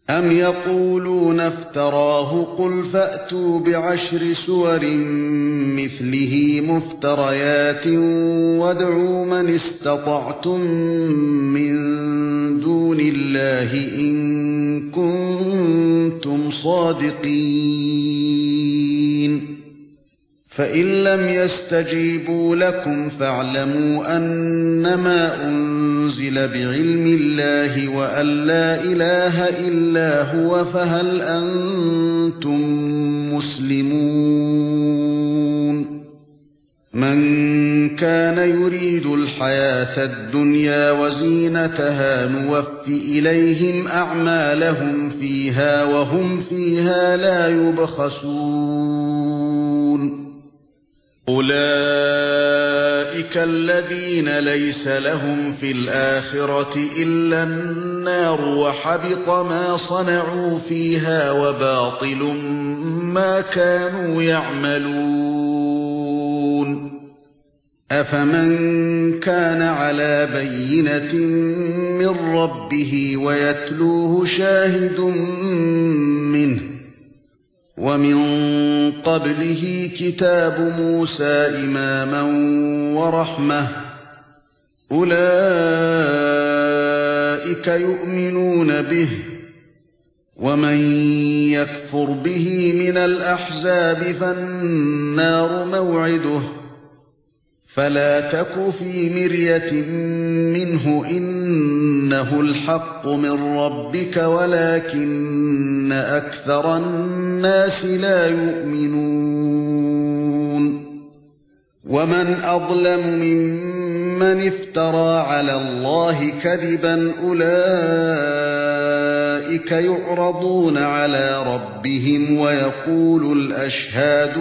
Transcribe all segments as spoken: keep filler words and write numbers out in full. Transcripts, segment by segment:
أَمْ يَقُولُونَ افْتَرَاهُ قُلْ فَأْتُوا بِعَشْرِ سُوَرٍ مِثْلِهِ مُفْتَرَيَاتٍ وَادْعُوا مَنِ اسْتَطَعْتُم مِّن دُونِ اللَّهِ إِن كُنتُمْ صَادِقِينَ فَإِن لَّمْ يَسْتَجِيبُوا لَكُمْ فَاعْلَمُوا أَنَّمَا أُنزِلَ بِعِلْمِ اللَّهِ وَأَن لَّا إِلَٰهَ إِلَّا هُوَ فَهَلْ أَنتُم مُّسْلِمُونَ مَن كَانَ يُرِيدُ الْحَيَاةَ الدُّنْيَا وَزِينَتَهَا نُوَفِّ إِلَيْهِمْ أَعْمَالَهُمْ فِيهَا وَهُمْ فِيهَا لَا يُبْخَسُونَ أُولَئِكَ الَّذِينَ لَيْسَ لَهُمْ فِي الْآخِرَةِ إِلَّا النَّارُ وَحَبِطَ مَا صَنَعُوا فِيهَا وَبَاطِلٌ مَا كَانُوا يَعْمَلُونَ أَفَمَن كَانَ عَلَى بَيِّنَةٍ مِّن رَّبِّهِ وَيَتْلُوهُ شَاهِدٌ مِّنْهُ وَمِن قَبْلِهِ كِتَابُ مُوسَى إِمَامًا وَرَحْمَةً أُولَئِكَ يُؤْمِنُونَ بِهِ وَمَن يَكْفُرْ بِهِ مِنَ الْأَحْزَابِ فَالنَّارُ مَوْعِدُهُ فَلَا تَكُ فِي مِرْيَةٍ مِّنْهُ إِنَّهُ الْحَقُّ مِن رَّبِّكَ وَلَكِنَّ أَكْثَرَ النَّاسِ لَا يُؤْمِنُونَ وَمَنْ أَظْلَمُ مِمَّنِ افْتَرَىٰ عَلَى اللَّهِ كَذِبًا أُولَئِكَ يُعْرَضُونَ عَلَى رَبِّهِمْ وَيَقُولُ الْأَشْهَادُ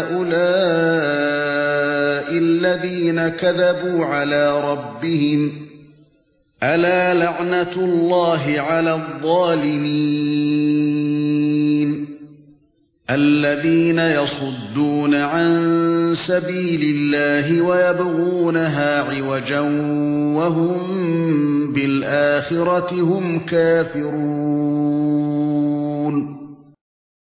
هَؤُلَاءِ الَّذِينَ كَذَبُوا عَلَى رَبِّهِمْ أَلَا لَعْنَةُ اللَّهِ عَلَى الظَّالِمِينَ الَّذِينَ يَصُدُّونَ عَن سَبِيلِ اللَّهِ وَيَبْغُونَهَا عِوَجًا وَهُمْ بِالْآخِرَةِ هُمْ كَافِرُونَ